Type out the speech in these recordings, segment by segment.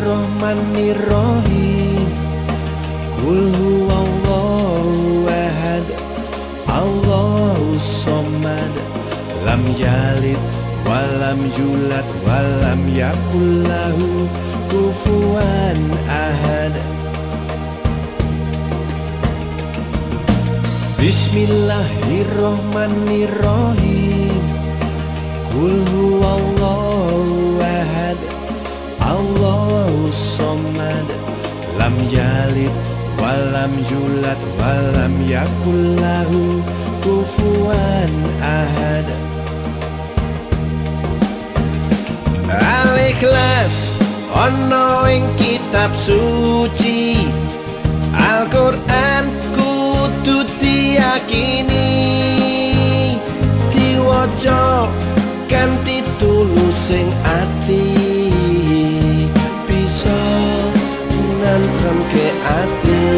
Bismillahirrahmanirrahim. Qul huwallahu ahad, Allahus samad, lam yalid walam yulad walam yakul lahu kufuwan ahad. Bismillahirrahmanirrahim. Qul huwallahu ahad, Allahus samad, lam yalid walam yulad walam yakul lahu kufuwan ahad. Al-Ikhlas ana ing kitab suci Al-Qur'an, kudu diyakini, diwaca kanthi tulus sing ati, bisa nantremke ati.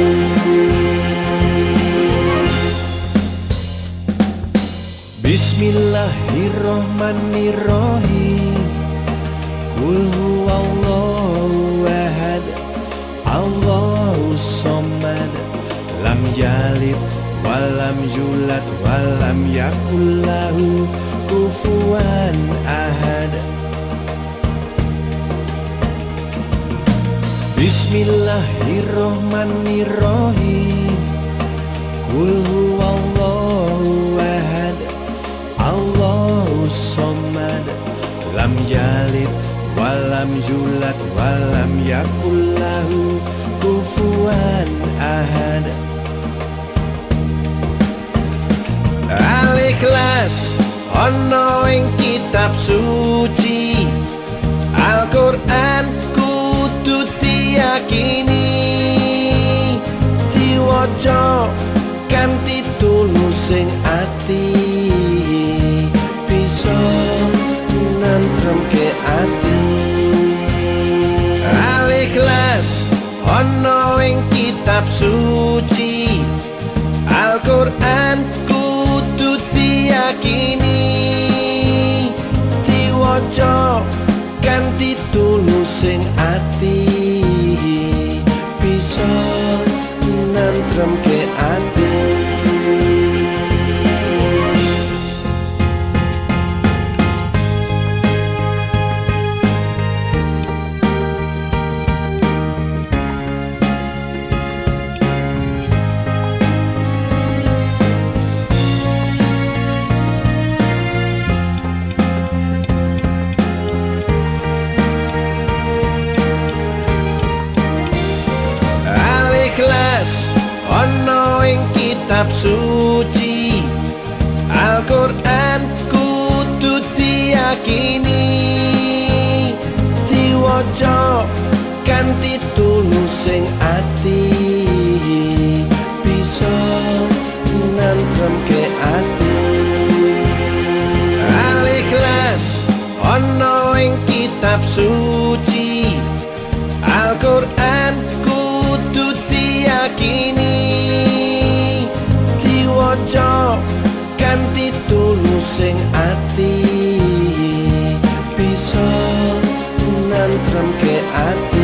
Bismillahirrahmanirrahim. Qul huwallahu ahad, Allahus samad, lam yalid walam yulad walam yakul lahu kufuwan ahad. Bismillahirrahmanirrahim. Qul huwallahu ahad, Allahus samad, lam yalid walam yulad walam yakul lahu kufuwan ahad. Al-Ikhlas ana ing kitab suci Al-Qur'an, kudu diyakini, diwaca kanthi tulus sing ati, bisa nantremke ati. Al-Ikhlas ana ing kitab suci Al-Qur'an, kudu diyakini, diwaca kanthi tulus sing ati, bisa nantremke ati. Al-Ikhlas ana ing kitab suci Al-Qur'an, kudu diyakini, diwaca kanthi tulus sing ati, bisa nantremke ati. Al-Ikhlas ana ing kitab suci Al-Qur'an, kudu diyakini, diwaca kanthi tulus sing ati, bisa nantremke ati.